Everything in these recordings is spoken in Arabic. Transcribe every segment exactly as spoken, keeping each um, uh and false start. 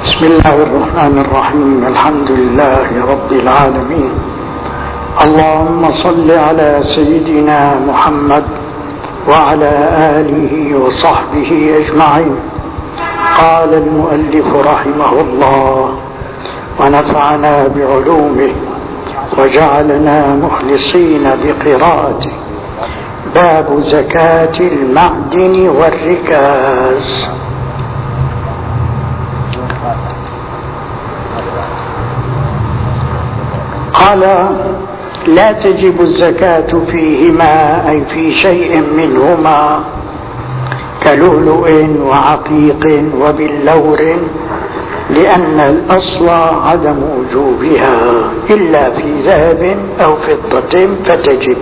بسم الله الرحمن الرحيم. الحمد لله رب العالمين. اللهم صل على سيدنا محمد وعلى آله وصحبه أجمعين. قال المؤلف رحمه الله ونفعنا بعلومه وجعلنا مخلصين بقراءته. باب زكاة المعدن والركاز. قال لا تجب الزكاة فيهما أي في شيء منهما كلؤلؤ وعقيق وباللور، لأن الأصل عدم وجوبها إلا في ذهب أو فضة فتجب.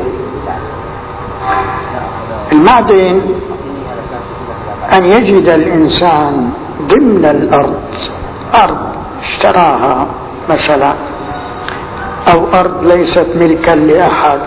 المعدن أن يجد الإنسان ضمن الأرض أرض اشتراها مثلا، أو أرض ليست ملكا لأحد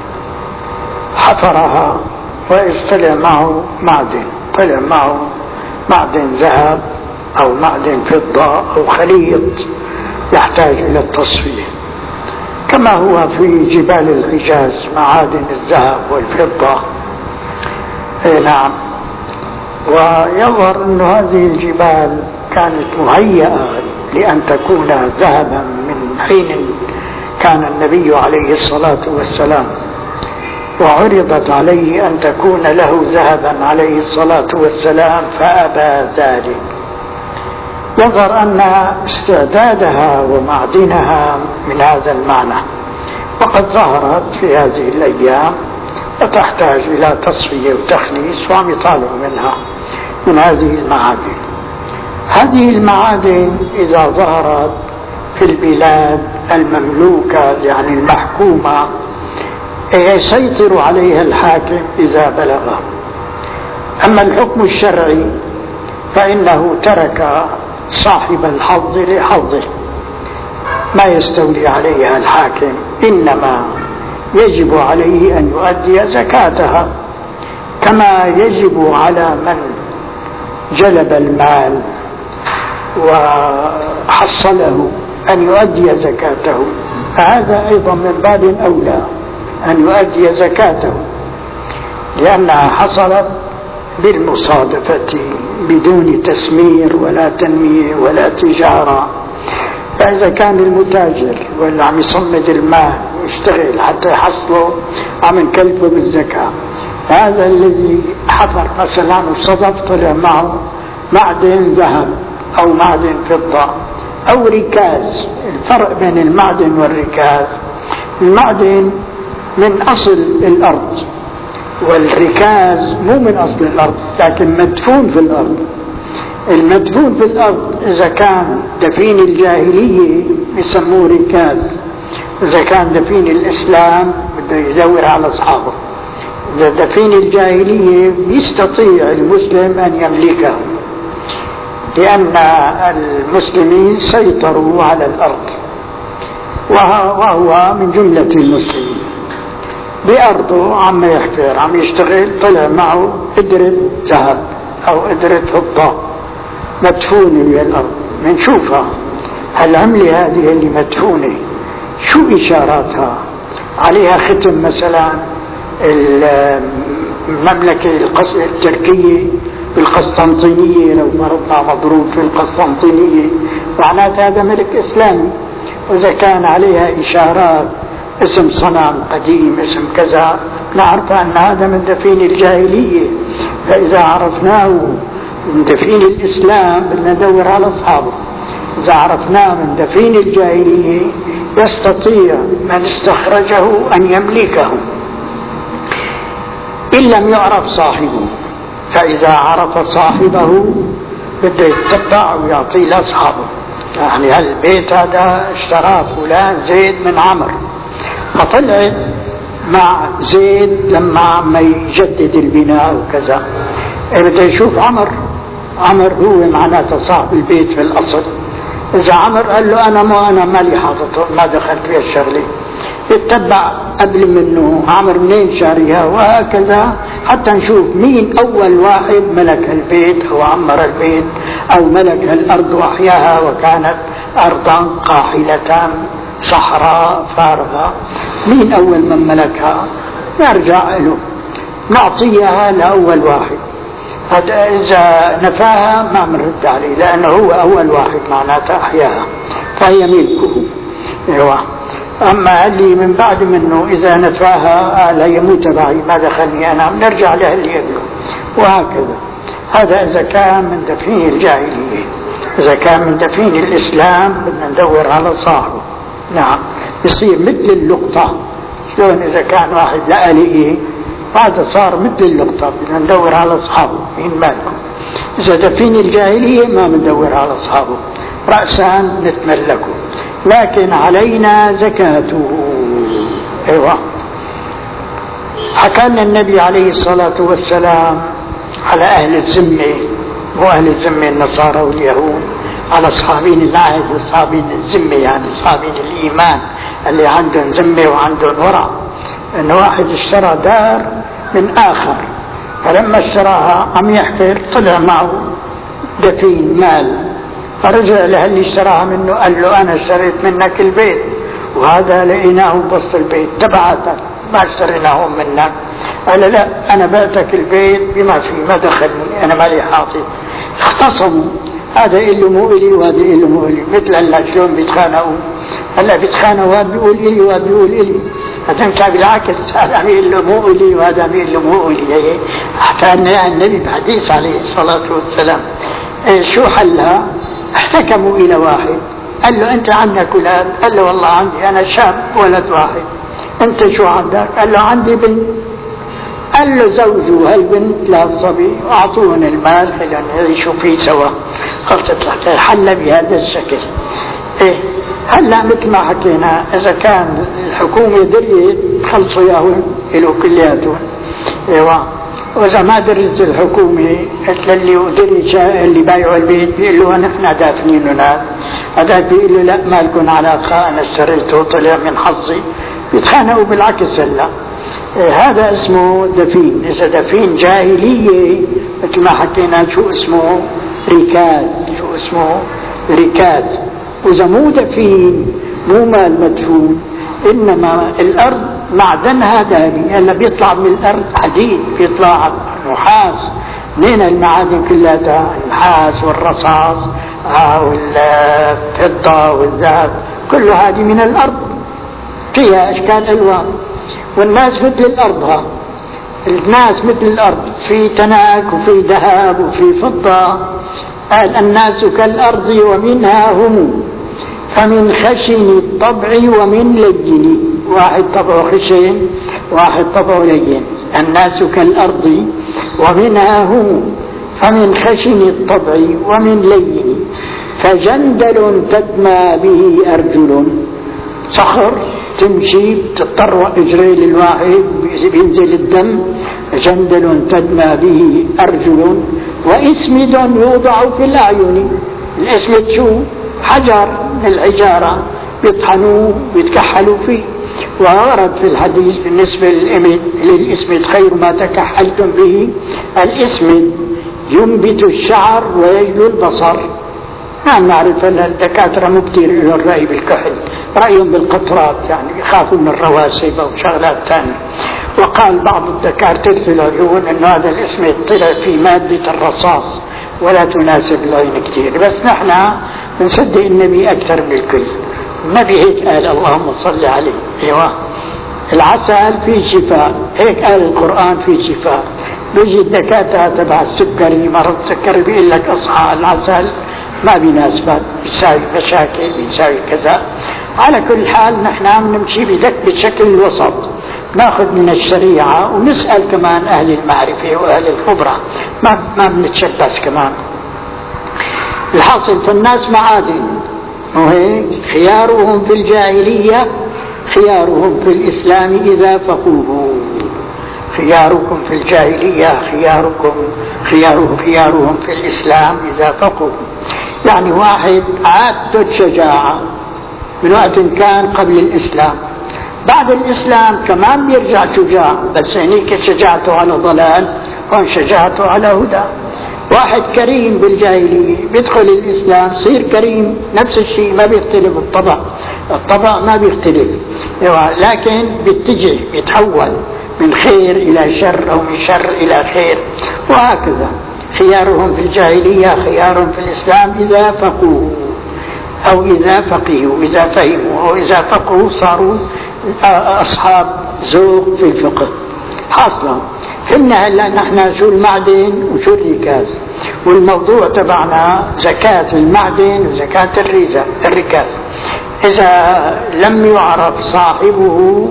حفرها وإذ طلع معه معدن، طلع معه معدن ذهب أو معدن فضة أو خليط يحتاج إلى التصفية، كما هو في جبال الحجاز معادن الذهب والفضة. اي نعم. ويظهر أن هذه الجبال كانت مهيئة لأن تكون ذهبا من حين كان النبي عليه الصلاة والسلام، وعرضت عليه أن تكون له ذهبا عليه الصلاة والسلام فأبى ذلك. يظهر أن استعدادها ومعدنها من هذا المعنى، وقد ظهرت في هذه الأيام وتحتاج إلى تصفية وتخليص، وعم يطالعوا منها من هذه المعادن. هذه المعادن إذا ظهرت في البلاد المملوكة يعني المحكومة يسيطر عليها الحاكم إذا بلغه. أما الحكم الشرعي فإنه ترك صاحب الحظ لحظه، ما يستولي عليها الحاكم، إنما يجب عليه أن يؤدي زكاتها، كما يجب على من جلب المال وحصله أن يؤدي زكاته، فهذا أيضا من باب أولى أن يؤدي زكاته، لأنها حصلت بالمصادفة بدون تسمير ولا تنمية ولا تجارة. فإذا كان المتاجر واللي عم يصمد المال ويشتغل حتى يحصله عم يكلفه بالزكاة، هذا الذي حفر مثلا وصدف طلع معه معدن ذهب أو معدن فضة أو ركاز. الفرق بين المعدن والركاز، المعدن من أصل الأرض، والركاز مو من أصل الأرض لكن مدفون في الأرض. المدفون في الأرض إذا كان دفين الجاهلية يسموه ركاز، إذا كان دفين الإسلام بده يدور على أصحابه. إذا دفين الجاهلية يستطيع المسلم أن يملكه، لأن المسلمين سيطروا على الأرض، وهو من جملة المسلمين بأرضه عم يحفر عم يشتغل، طلع معه قدرة ذهب أو قدرة فضة مدفونة بالأرض، منشوفها هالعملة هذه اللي مدفونة شو إشاراتها؟ عليها ختم مثلا المملكة التركية بالقسطنطينية، لو فرضنا مضروب في القسطنطينية معناته هذا ملك إسلامي. وإذا كان عليها إشارات اسم صنم قديم اسم كذا نعرف أن هذا من دفين الجاهلية. فإذا عرفناه من دفين الإسلام بدنا ندور على أصحابه. إذا عرفناه من دفين الجاهلية يستطيع من استخرجه أن يملكه إن لم يعرف صاحبه. فإذا عرف صاحبه بده يتبع ويعطيه لأصحابه، يعني هالبيت هذا اشتراه فلان زيد من عمر، فطلع مع زيد لما عم يجدد البناء وكذا بده يشوف عمر. عمر هو معناته صاحب البيت في الأصل، إذا عمر قال له أنا ما أنا مالي حاططه ما دخلت في الشغلة، يتبع قبل منه عمر منين شاريها، وهكذا حتى نشوف مين أول واحد ملك البيت أو عمر البيت أو ملك الأرض وأحياها وكانت أرضا قاحلة صحراء فارغة. مين أول من ملكها؟ نرجع له نعطيها لأول واحد. إذا نفاها ما بنرد عليه لأنه هو أول واحد معناته أحياها فهي ملكه. ايوه. أما اللي من بعد منه إذا نفاها لا يموت تبعي ما دخلني أنا، نرجع له اللي يبلغ، وهكذا. هذا إذا كان من دفين الجاهلية. إذا كان من دفين الإسلام بدنا ندور على صاحبه. نعم، يصير مثل اللقطة. شلون إذا كان واحد لقى هذا صار مثل اللقطة، بدنا ندور على أصحابه مين مالكم. إذا دفين الجاهلية ما بندور على أصحابه، رأسا نتملكه، لكن علينا زكاته. أيوة. حكى لنا النبي عليه الصلاة والسلام على أهل الذمة، وأهل الذمة النصارى واليهود، على أصحابين العهد وأصحابين الذمة، يعني أصحابين الإيمان اللي عندهم ذمة وعندهم ورع. إن واحد اشترى دار من آخر، فلما اشتراها عم يحفر طلع معه دفين مال، فرجع له اللي اشتراها منه قال له أنا اشتريت منك البيت وهذا لقيناه بوسط البيت تبعتك ما اشتريناه منك. قال لا أنا بعتك البيت بما فيه ما دخلني أنا مالي حاطط. اختصموا، هذا إله مو إلي وهذا إله مو إلي، مثل هلا شلون بيتخانقوا. هلا بيتخانقوا وهذا بيقول إلي وهذا بيقول إلي، هذا مش بالعكس، هذا عميل له مو إلي وهذا عميل له مو إلي. حتى أن النبي بحديث عليه الصلاة والسلام إيه شو حلها؟ احتكموا إلى واحد قال له أنت عندك أولاد؟ قال له والله عندي أنا شاب ولد واحد. أنت شو عندك؟ قال له عندي بنت. قال له زوجوا هالبنت للصبي وأعطوهن المال حتى يعيشوا فيه سوا. خلصت حل بهذا الشكل. إيه هلا مثل ما حكينا إذا كان الحكومة دريت خلصوا ياهن إلو كلياتهم. إيوه. وإذا ما درت الحكومة اللي دري اللي بايعوا البيت بيقول له نحن دافنين هناك، هذا بيقول له لا ما لكم علاقة أنا اشتريته وطلع من حظي. بيتخانقوا بالعكس. هلا إيه هذا اسمه دفين. إذا دفين جاهلية مثل ما حكينا شو اسمه؟ ركاز. شو اسمه؟ ركاز. وإذا مو دفين مو مال مدفون، إنما الأرض معدنها ذهبي. هلا بيطلع من الأرض حديد، بيطلع نحاس. منين المعادن كلها؟ النحاس والرصاص والفضة والذهب، كل هذه من الأرض فيها أشكال ألوان. والناس مثل الأرض، ها الناس مثل الأرض، في تناك وفي ذهب وفي فضة. قال الناس كالأرض ومنها هم، فمن خشن الطبع ومن لين. واحد طبعه خشن واحد طبعه لين. الناس كالأرض ومنها هم، فمن خشن الطبع ومن لين. فجندل تدمى به أرجل، صخر تمشي تضطر اجري للواحد بينزل الدم. جندل تدمى به أرجل، واسمد يوضع في الأعين. الاسمد شو؟ حجر من الحجارة بيطحنوه بيتكحلوا فيه. وورد في الحديث بالنسبة للاسمد خير ما تكحلتم به الاسمد ينبت الشعر ويجلو البصر. نعم نعرف أن الدكاترة مو كتير لهم الرأي بالكحل، رأيهم بالقطرات، يعني يخافوا من الرواسب أو شغلات ثانية. وقال بعض الدكاترة في العيون أن هذا الاسم طلع في مادة الرصاص ولا تناسب العين كتير، بس نحن نصدق النبي أكثر من الكل. النبي هيك قال اللهم صل عليه. ايوه. العسل فيه شفاء، هيك قال القرآن فيه شفاء. بيجي الدكاترة تبع السكري مرض السكري بيقول لك اصحى العسل ما بيناسبك، بيساوي مشاكل، بيساوي كذا. على كل حال نحن عم نمشي بدك بشكل الوسط، ناخذ من الشريعة ونسأل كمان أهل المعرفة وأهل الخبرة، ما ما بنتشبث كمان. الحاصل فالناس معادن، وهيك خيارهم في الجاهلية خيارهم في الإسلام إذا فقوه. خياركم في الجاهلية خياركم خياره خيارهم في الإسلام إذا فقهوا. يعني واحد عادته شجاعة من وقت كان قبل الإسلام، بعد الإسلام كمان بيرجع شجاع، بس هنيك شجاعته على ضلال، هون شجاعته على هدى. واحد كريم بالجاهلية بيدخل الإسلام صير كريم، نفس الشيء، ما بيختلف الطبع، الطبع ما بيختلف، لكن بيتجه بيتحول من خير إلى شر أو من شر إلى خير، وهكذا. خيارهم في الجاهلية خيارهم في الإسلام إذا فقهوا أو إذا فقهوا، إذا فهموا أو إذا فقهوا صاروا أصحاب ذوق في الفقه. حاصلا فهمنا هلا نحن شو المعدن وشو الركاز، والموضوع تبعنا زكاة المعدن وزكاة الركاز. إذا لم يعرف صاحبه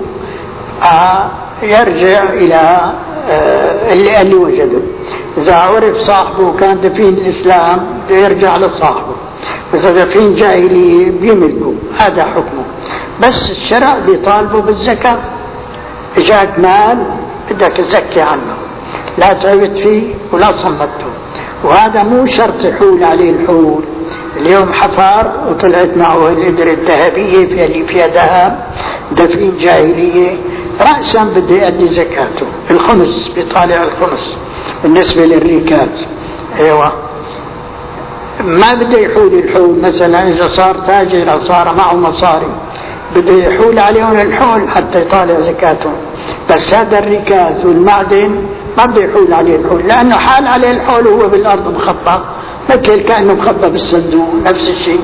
يرجع إلى اللي اللي وجده. إذا عرف صاحبه كان دفين الإسلام يرجع لصاحبه، إذا دفين جاهلية بيملكه، هذا حكمه. بس الشرع بيطالبه بالزكاة. إجاك مال بدك تزكي عنه، لا تعبت فيه ولا صمته، وهذا مو شرط يحول عليه الحول. اليوم حفار وطلعت معه القدرة الذهبية في اللي فيها ذهب، دفين جاهلية، رأسا بده يؤدي زكاته. الخمس بيطالع الخمس بالنسبة للركاز. ايوه ما بده يحول الحول. مثلا إذا صار تاجر أو صار معه مصاري بده يحول عليهم الحول حتى يطالع زكاتهم. بس هذا الركاز والمعدن ما بده يحول عليه الحول، لأنه حال عليه الحول وهو بالأرض مخبى، مثل كأنه مخبى بالصندوق، نفس الشيء.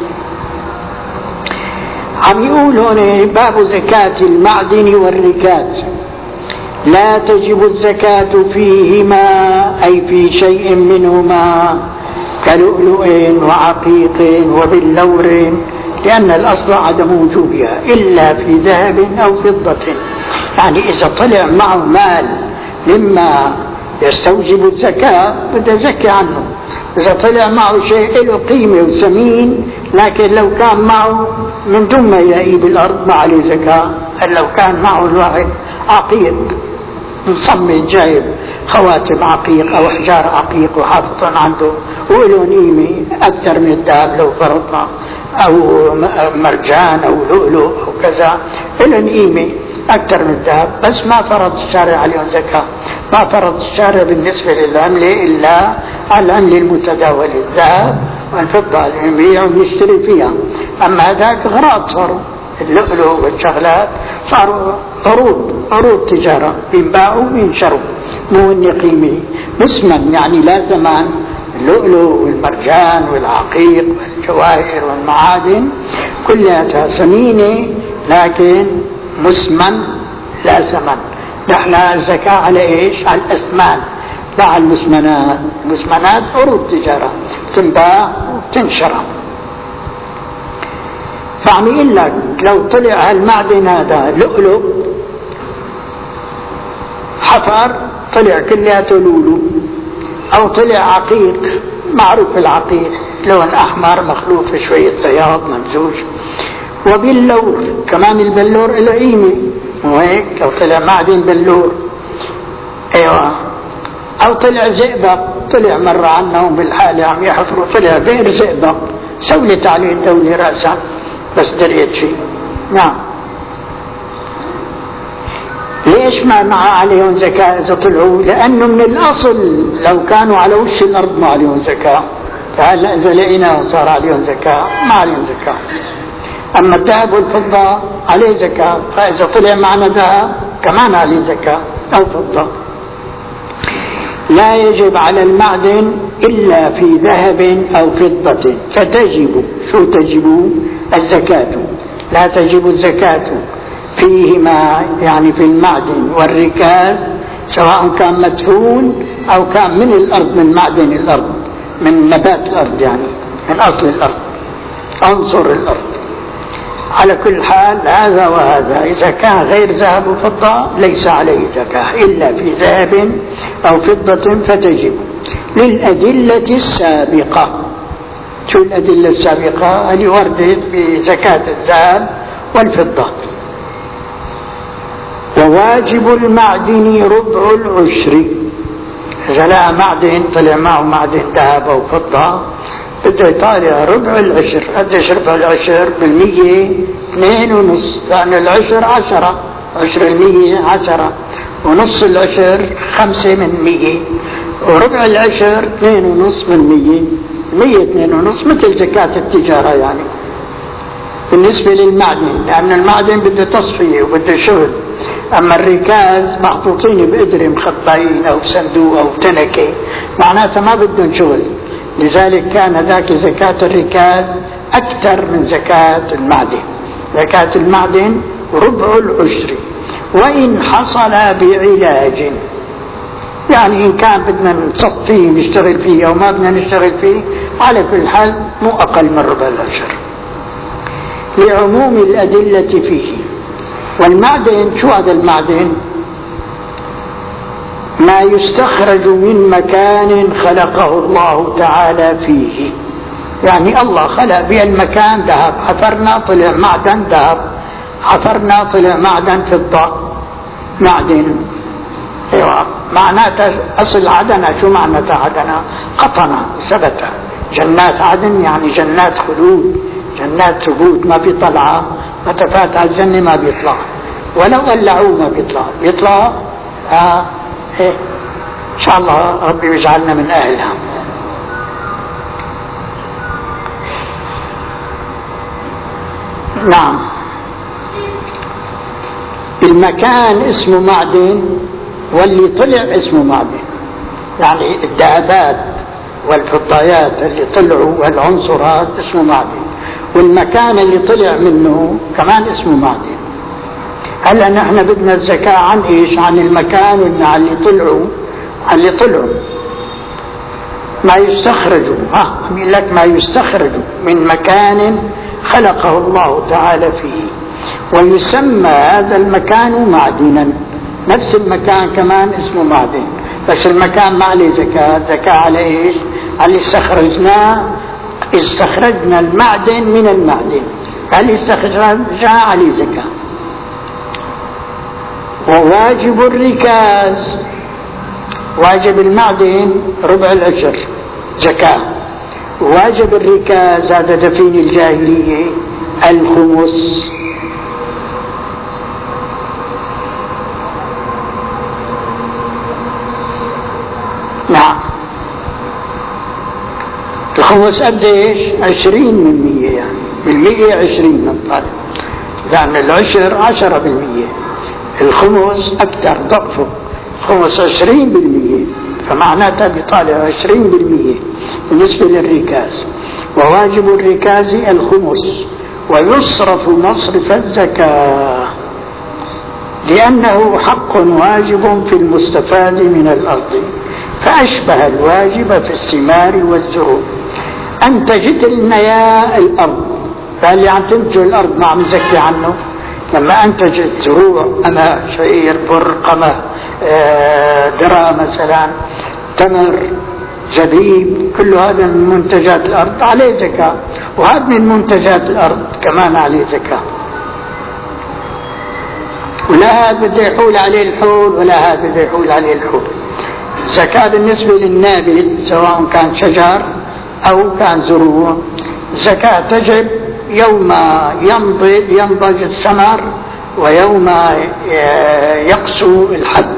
عم يقول هنا باب زكاة المعدن والركاز: لا تجب الزكاة فيهما، أي في شيء منهما، كلؤلؤ وعقيق وباللور، لأن الأصل عدم وجوبها إلا في ذهب أو فضة. يعني إذا طلع معه مال مما يستوجب الزكاة بده يزكي عنه. إذا طلع معه شيء له قيمة وثمين لكن لو كان معه من دون ما يلاقيه بالأرض ما عليه زكاة. لو كان معه الواحد عقيق مصمم جايب خواتم عقيق أو أحجار عقيق وحاططا عنده وله قيمة أكثر من الذهب لو فرضنا، أو مرجان أو لؤلؤ أو كذا، له قيمة أكثر من الذهب، بس ما فرض الشارع عليهم زكاة. ما فرض الشارع بالنسبة للعملة إلا على العملة المتداولة، الذهب والفضة اللي يبيع ويشتري فيها. أما هذاك غراض صاروا، اللؤلؤ والشغلات صاروا عروض عروض تجارة، بينباعوا وينشروا، مو إن قيمة مسمن يعني لا ثمن. اللؤلؤ والمرجان والعقيق والجواهر والمعادن كلها ثمينة لكن مسمن لا ثمن. نحن الزكاة على ايش؟ على الأثمان لا على المسمنات. المسمنات عروض تجارة تنباع وتنشر. فعم يقول لك لو طلع المعدن هذا لؤلؤ حفر طلع كلياته لؤلؤ، أو طلع عقيق، معروف العقيق لون أحمر مخلوط في شوية بياض ممزوج، وباللور كمان البلور له قيمة، وهيك لو طلع معدن بلور. ايوه او طلع زئبق، طلع مرة عنهم بالحالة عم يحفروا طلع غير زئبق، سولت عليه الدولة رأسا بس دريت شيء. نعم. ليش ما مع عليهم زكاة إذا طلعوا؟ لأنه من الأصل لو كانوا على وش الأرض ما عليهم زكاة، فهلا إذا لقيناهم صار عليهم زكاة، ما عليهم زكاة. أما الذهب والفضة عليه زكاة، فإذا طلع معنا ذهب كمان عليه زكاة أو فضة. لا يجب على المعدن إلا في ذهب أو فضة، فتجب شو تجب؟ الزكاة. لا تجب الزكاة فيهما، يعني في المعدن والركاز، سواء كان مدفون أو كان من الأرض، من معدن الأرض، من نبات الأرض، يعني من أصل الأرض، عنصر الأرض. على كل حال هذا وهذا، إذا كان غير ذهب وفضة ليس عليه زكاة إلا في ذهب أو فضة فتجب. للأدلة السابقة. شو الأدلة السابقة؟ اللي وردت بزكاة الذهب والفضة. وواجب المعدن ربع العشر. إذا لقى معدن طلع معه معدن ذهب أو فضة بده يطالع ربع العشر. قديش ربع العشر بالمية؟ اثنين ونص، لأن العشر عشرة، عشر المية عشرة، ونص العشر خمسة من مية، وربع العشر اثنين ونص من مية، مية اثنين ونص، مثل زكاة التجارة يعني بالنسبة للمعدن، لأن المعدن بده تصفية وبده شغل. أما الركاز محطوطين بقدر مخطئين أو بصندوق أو تنكة، معناتها ما بدهم شغل. لذلك كان ذاك زكاة الركاز أكثر من زكاة المعدن. زكاة المعدن ربع العشر، وإن حصل بعلاج، يعني إن كان بدنا نصفيه نشتغل فيه أو ما بدنا نشتغل فيه، على كل حال مو أقل من ربع العشر لعموم الأدلة فيه. والمعدن شو هذا المعدن؟ ما يستخرج من مكان خلقه الله تعالى فيه، يعني الله خلق بهالمكان ذهب، حفرنا طلع معدن ذهب، حفرنا طلع معدن فضة، معدن. ايوه معناته اصل عدن شو معناته؟ عدن قطن ثبت. جنات عدن يعني جنات خلود، جنات ثبوت، ما في طلعه، متى فات على الجنه ما بيطلع، ولو ولعوه ما بيطلع، بيطلع اه ايه ان شاء الله ربي يجعلنا من اهلها. نعم، المكان اسمه معدن واللي طلع اسمه معدن، يعني الذهبات والفضيات اللي طلعوا والعنصرات اسمه معدن، والمكان اللي طلع منه كمان اسمه معدن. هلا نحن بدنا الزكاة عن ايش؟ عن المكان وعن اللي طلعوا، عن اللي طلعوا ما يستخرجوا. ها بيقول لك ما يستخرج من مكان خلقه الله تعالى فيه، ويسمى هذا المكان معدنا. نفس المكان كمان اسمه معدن، بس المكان ما عليه زكاة. زكاة على ايش؟ على اللي استخرجناه، استخرجنا المعدن من المعدن، اللي استخرجناه عليه زكاة. وواجب الركاز، واجب المعدن ربع العشر زكاة، واجب الركاز هذا دفين الجاهلية الخمس. نعم، الخمس قديش؟ عشرين من مية، يعني بالمية عشرين من طالب، لأن العشر عشرة بالمية، الخمس أكثر ضعفه، خمس عشرين بالمية، فمعناتها بيطالع عشرين بالمية بالنسبة للركاز. وواجب الركاز الخمس، ويصرف مصرف الزكاة لأنه حق واجب في المستفاد من الأرض، فأشبه الواجب في الثمار والزروع. أنتجت لنا يا الأرض، فاللي عم تنتج الأرض ما عم نزكي عنه. لما أنتجت زروع، أنا شعير، بر، قمح، ذرة مثلا، تمر، زبيب، كل هذا من منتجات الأرض عليه زكاة، وهذا من منتجات الأرض كمان عليه زكاة. ولا هذا بده يحول عليه الحول ولا هذا بده يحول عليه الحول. الزكاة بالنسبة للنابت سواء كان شجر أو كان زروع، الزكاة تجب يوم ينضج ينضج الثمر ويوم يقسو الحب،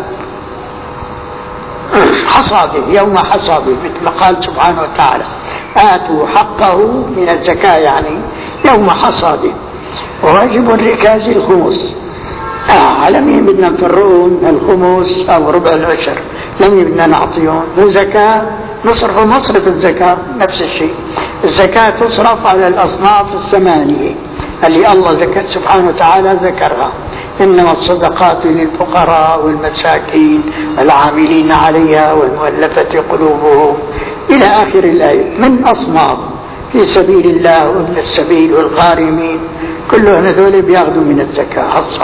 حصاده، يوم حصاده، مثل ما قال سبحانه وتعالى آتوا حقه من الزكاة، يعني يوم حصاده. وواجب الركاز الخمس. آه على مين بدنا نفرقون؟ الخمس أو ربع العشر، لمين بدنا نعطيهم؟ مو زكاة، نصرف مصرف الزكاة نفس الشيء. الزكاة تصرف على الأصناف الثمانية اللي الله ذكر سبحانه وتعالى ذكرها: إنما الصدقات للفقراء والمساكين العاملين عليها والمؤلفة قلوبهم إلى آخر الآية، من أصناف في سبيل الله وابن السبيل والغارمين، كلهم هذول بياخذوا من الزكاة حصة.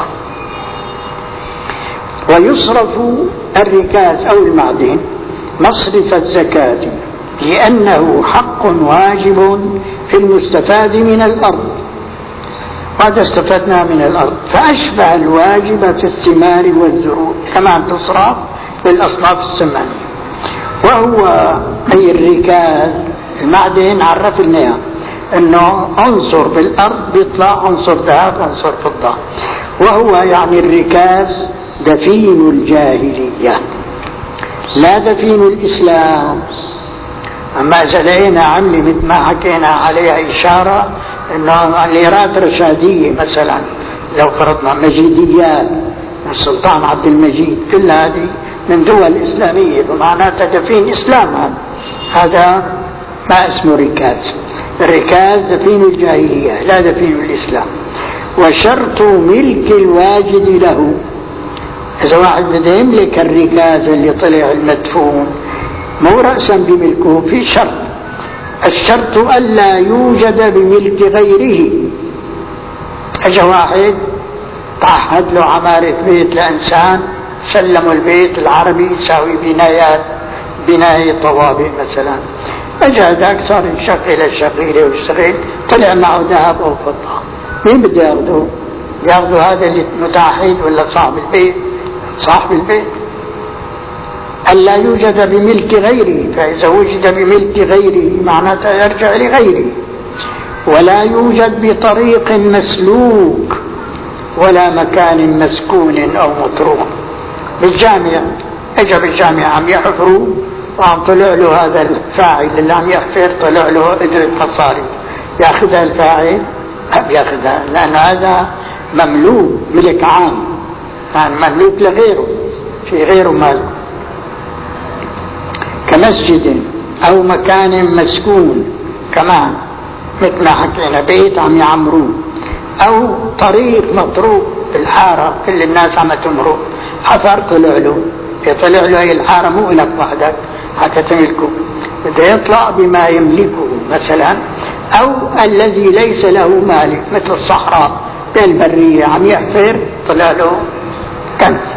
ويصرف الركاز أو المعدن مصرف الزكاة لأنه حق واجب في المستفاد من الأرض، وهذا استفدنا من الأرض. فأشبه الواجب في الثمار والزروع كما تصرف للأصناف الثمانية، وهو أي الركاز. المعدن عرفنا أنه عنصر بالأرض بيطلع عنصر ذهب عنصر فضة، وهو يعني الركاز دفين الجاهلية لا دفين الإسلام. أما إذا لقينا عملي مثل ما حكينا عليها إشارة أنه الإيراد رشادية مثلا، لو فرضنا مجيديات السلطان عبد المجيد، كل هذه من دول إسلامية فمعناتها دفين إسلام. هذا ما اسمه ركاز. الركاز دفين الجاهلية لا دفين الإسلام. وشرط ملك الواجد له، إذا واحد بده يملك الركاز اللي طلع المدفون مو رأسا بملكه، في شرط. الشرط ألا يوجد بملك غيره. اجى واحد تعهد له عمارة بيت لإنسان، سلموا البيت العربي يساوي بنايات بناية طوابق مثلا، اجى هذاك صار يشغل الشغيلة ويشتغل، طلع معه ذهب أو فضة، مين بده ياخذه؟ ياخذه هذا اللي متعهد ولا صاحب البيت؟ صاحب البيت. ألا يوجد بملك غيره، فإذا وجد بملك غيره معناته يرجع لغيره. ولا يوجد بطريق مسلوك ولا مكان مسكون أو متروك. بالجامع اجى بالجامع عم يحفروا وعم طلع له هذا الفاعل اللي عم يحفر، طلع له اجرة مصاري، ياخذها الفاعل؟ ما بياخذها، لأن هذا مملوك ملك عام، يعني مملوك لغيره، في غيره مال. كمسجد أو مكان مسكون كمان مثل ما حكينا، بيت عم يعمروه، أو طريق مطروق الحارة كل الناس عم تمرق، حفر طلع له، يطلع له هي الحارة مو لك وحدك حتى تملكه، بده يطلع بما يملكه مثلا. أو الذي ليس له مالك مثل الصحراء بالبرية عم يحفر طلع له كنز.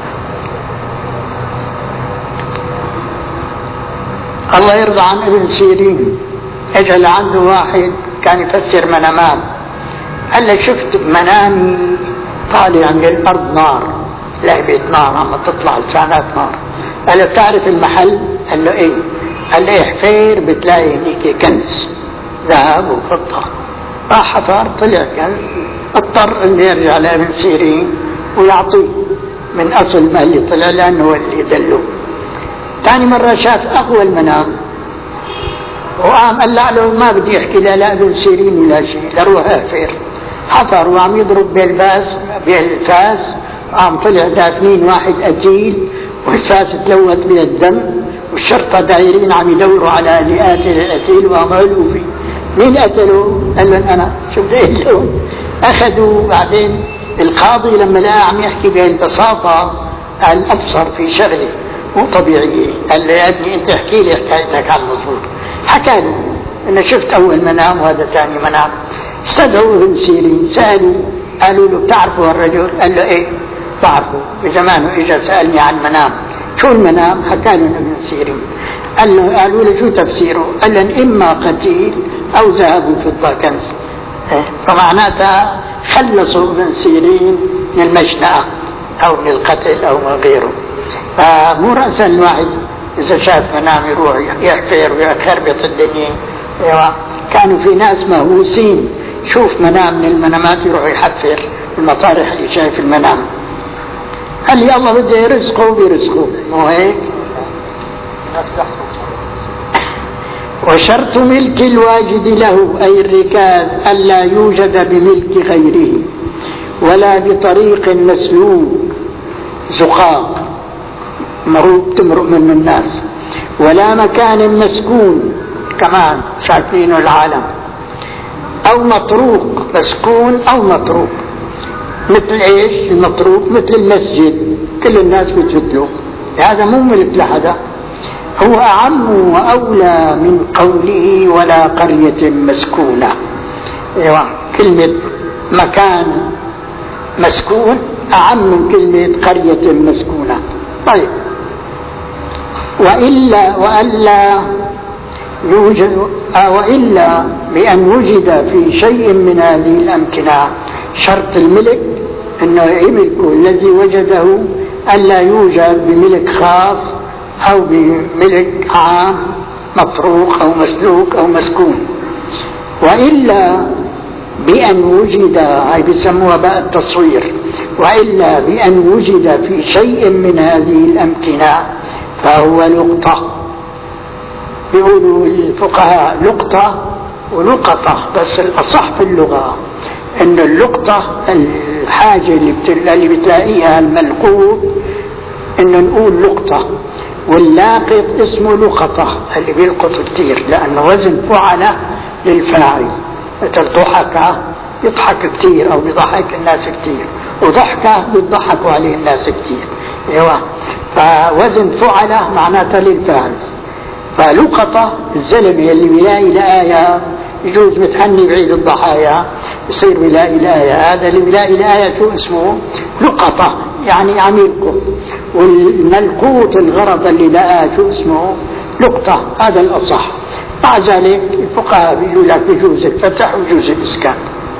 الله يرضى عن ابن سيرين، اجى لعنده واحد كان يفسر منامات، قال له شفت بمنامي طالع من الارض نار، لعبة نار عم تطلع لسانات نار. قال له بتعرف المحل؟ قال له ايه؟ قال له حفير بتلاقي هنيك كنز ذهب وفضة. راح حفر طلع كنز، اضطر انه يرجع لابن سيرين ويعطيه من اصل ما اللي طلع لانه هو اللي دله. ثاني مرة شاف أقوى المنام وقام قال له ما بدي يحكي لا لا ابن سيرين ولا شيء، لروح أحفر. حفر وعم يضرب بالباس بالفاس، قام طلع دافنين واحد قتيل والفاس تلوث من الدم، والشرطة دايرين عم يدوروا على اللي قاتل القتيل وقام علقوا فيه. مين قتله؟ قال لهم أنا. شو بده يقول؟ أخذوا. بعدين القاضي لما لقى عم يحكي بهالبساطة قال أبصر في شغله مو طبيعية. قال له يا ابني انت احكي لي حكايتك على المضبوط. حكى له انه شفت اول منام وهذا ثاني منام. استدعوا ابن سيرين سألوا، قالوا له بتعرفوا الرجل؟ قال له ايه بعرفه، بزمانه اجى سألني عن منام. شو المنام؟ حكى له ابن سيرين. قال له قالوا له شو تفسيره؟ قال له اما قتيل او ذهب فضة كنز. فمعناتها خلصوا ابن سيرين من المشنقة او من القتل او من غيره. فمو رأسا الواحد إذا شاف منام يروح يحفر ويخربط الدنيا. كانوا في ناس مهووسين، شوف منام من المنامات يروح يحفر المطارح اللي شايف المنام. هل يا الله بده يرزقه بيرزقه، مو هيك؟ وشرط ملك الواجد له أي الركاز ألا يوجد بملك غيره ولا بطريق مسلوك زقاق مروق تمرق من الناس، ولا مكان مسكون كمان ساكنينه العالم، أو مطروق مسكون أو مطروق. مثل إيش المطروق؟ مثل المسجد كل الناس بتجدله، هذا مو ملك لحدا، هو أعم وأولى من قوله ولا قرية مسكونة. أيوة. كلمة مكان مسكون أعم من كلمة قرية مسكونة. طيب، وإلا وألا يوجد وإلا بأن وجد في شيء من هذه الأمكنة شرط الملك أنه يملك الذي وجده ألا يوجد بملك خاص أو بملك عام مطروق أو مسلوك أو مسكون. وإلا بأن وجد، هاي بيسموها بقى التصوير، وإلا بأن وجد في شيء من هذه الأمكنة فهو لقطة. بيقولوا الفقهاء لقطة ولقطة، بس الأصح في اللغة إن اللقطة الحاجة اللي بتلاقيها الملقوط إنه نقول لقطة، واللاقط اسمه لقطة اللي بيلقط كتير، لأنه وزن فعل للفاعل. مثل ضحك يضحك كتير أو بيضحك الناس كتير، وضحكة بيضحكوا عليه الناس كتير. ايوه، فوزن فعل معناتها للفاعل. فلقطة الزلمة اللي بيلاقي الآية يجوز متهني بعيد الضحايا يصير بيلاقي الآية، هذا اللي بيلاقي الآية شو اسمه؟ لقطة، يعني عم يلقط. والملقوط الغرض اللي لقاه شو اسمه؟ لقطة. هذا الأصح. مع ذلك الفقهاء بيقولوا لك يجوز الفتح ويجوز الإسكان.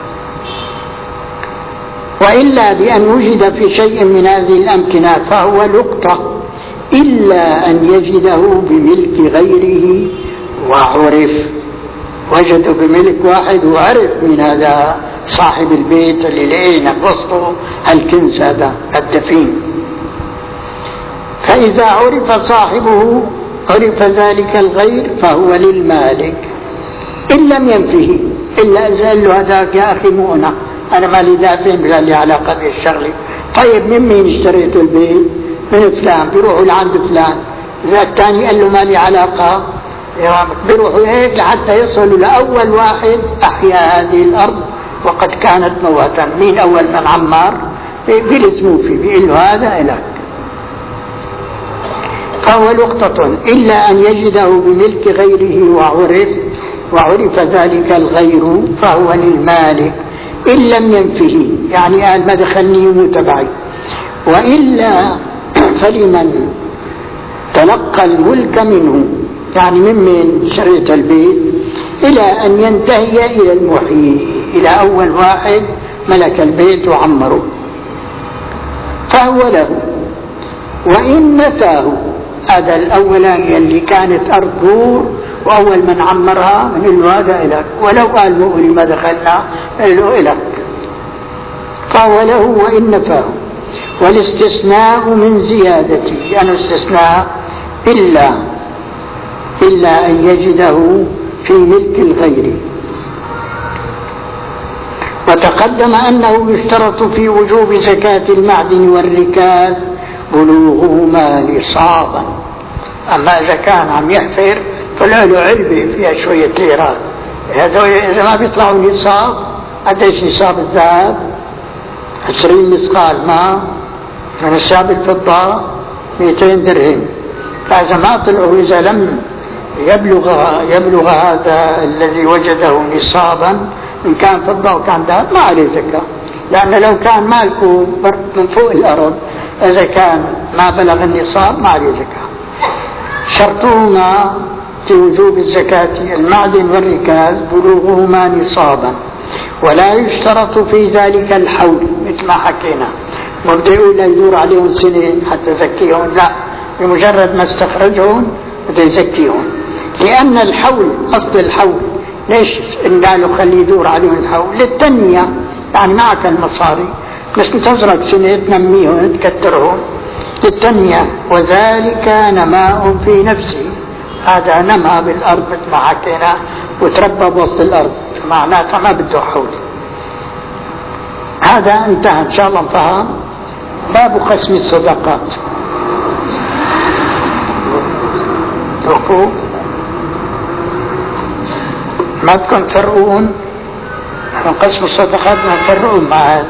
وإلا بأن وجد في شيء من هذه الأمكنة فهو لقطة، إلا أن يجده بملك غيره وعرف. وجده بملك واحد وعرف من هذا صاحب البيت اللي لقينا بوسطه الكنز هذا الدفين. فإذا عرف صاحبه عرف ذلك الغير فهو للمالك إن لم ينفه. إلا إذا قال له هذاك يا أخي مو أنا أنا مالي دافين بلا لي علاقة بالشغلة. طيب من مين اشتريت البيت؟ من فلان. بيروحوا لعند فلان. إذا الثاني قال له مالي علاقة بيروحوا هيك لحتى يصلوا لأول واحد أحيا هذه الأرض وقد كانت موتا. مين أول من عمار؟ بيلزموا فيه بيقول له هذا إلك. فهو لقطة إلا أن يجده بملك غيره وعرف وعرف ذلك الغير فهو للمالك إن لم ينفه، يعني قال ما دخلني متبعي. وإلا فلمن تلقى الملك منه، يعني ممن شريت البيت إلى أن ينتهي إلى المحيي، إلى أول واحد ملك البيت وعمره فهو له. وإن نفاه، هذا الأولاني اللي كانت أرض دور وأول من عمرها من له هذا إلك، ولو قال مؤلي ما دخلنا له إلك فهو له وإن نفاه. والاستثناء من زيادته، يعني استثناء إلا إلا أن يجده في ملك الغير. وتقدم أنه يشترط في وجوب زكاة المعدن والركاز بلوغهما نصابا. أما إذا كان عم يحفر فلا له علبة فيها شوية ليرات، هذا إذا ما بيطلعوا نصاب. قديش نصاب الذهب؟ عشرين مثقال ماء. من نصاب الفضة مئتين درهم. فإذا ما طلعوا، إذا لم يبلغ يبلغ هذا الذي وجده نصابا، إن كان فضة وكان ذهب ما عليه زكاة، لأن لو كان مالكه من فوق الأرض إذا كان ما بلغ النصاب ما عليه زكاة. شرطهما في وجوب الزكاة المعدن والركاز بلوغهما نصابا، ولا يشترط في ذلك الحول مثل ما حكينا. ما بده يقول يدور عليهم سنين حتى يزكيهم، لا، بمجرد ما استخرجهم بده يزكيهم. لأن الحول، أصل الحول ليش إن قالوا خليه يدور عليهم الحول؟ للتنمية، يعني معك المصاري بس تزرع سنة تنميهم تكترهم للتنمية. وذلك نماء في نفسه، هذا نمى بالأرض مثل ما حكينا وتربى بوسط الأرض، معناتها ما بده حول. هذا انتهى إن شاء الله. انتهى باب قسم الصدقات. توقفوا ما تكون تفرقون من قسم الصدقات، ما تفرقون مع هذا.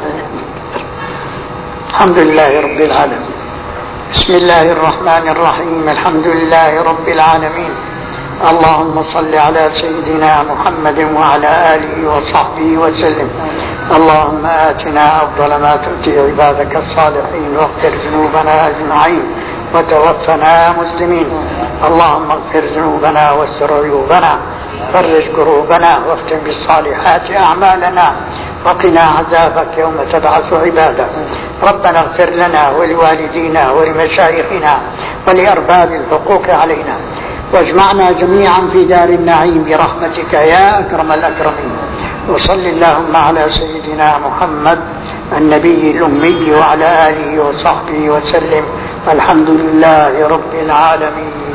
الحمد لله رب العالمين. بسم الله الرحمن الرحيم. الحمد لله رب العالمين. اللهم صل على سيدنا محمد وعلى آله وصحبه وسلم. اللهم آتنا أفضل ما تؤتي عبادك الصالحين واغفر ذنوبنا أجمعين وتوفنا مسلمين. اللهم اغفر ذنوبنا واستر عيوبنا، فرج كروبنا، واختم بالصالحات أعمالنا، وقنا عذابك يوم تبعث عبادك. ربنا اغفر لنا ولوالدينا ولمشايخنا ولأرباب الحقوق علينا، واجمعنا جميعا في دار النعيم برحمتك يا أكرم الأكرمين. وصل اللهم على سيدنا محمد النبي الأمي وعلى آله وصحبه وسلم، والحمد لله رب العالمين.